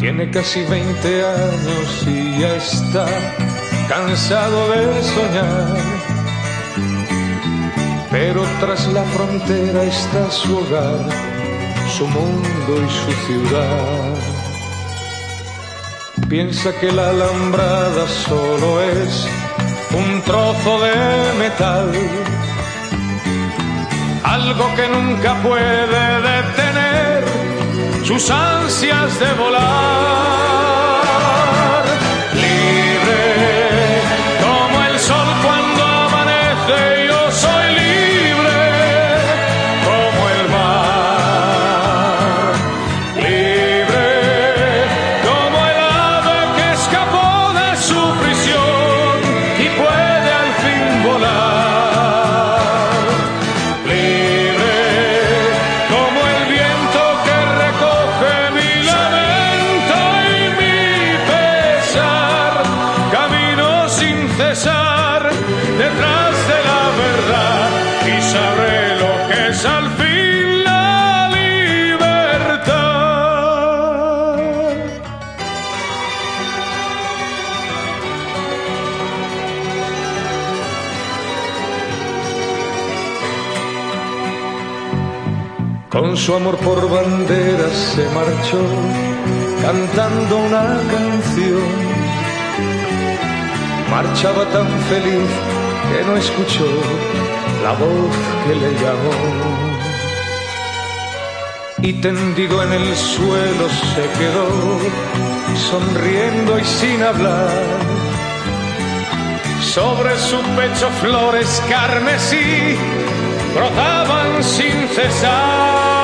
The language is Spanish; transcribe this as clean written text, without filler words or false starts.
Tiene casi 20 años y ya está cansado de soñar. Pero tras la frontera está su hogar, su mundo y su ciudad. Piensa que la alambrada solo es un trozo de metal, algo que nunca puede detener sus ansias de volar. Libre como el sol cuando amanece, yo soy libre como el mar. Libre como el ave que escapó de su prisión y puede al fin volar. Libre como el viento que recoge mi lamento y mi pesar. Camino sin cesar detrás de la verdad y sabré lo que es al fin la libertad. Con su amor por banderas se marchó cantando una canción. Marchaba tan feliz que no escuchó la voz que le llamó. Y tendido en el suelo se quedó, sonriendo y sin hablar. Sobre su pecho flores carmesí brotaban sin cesar.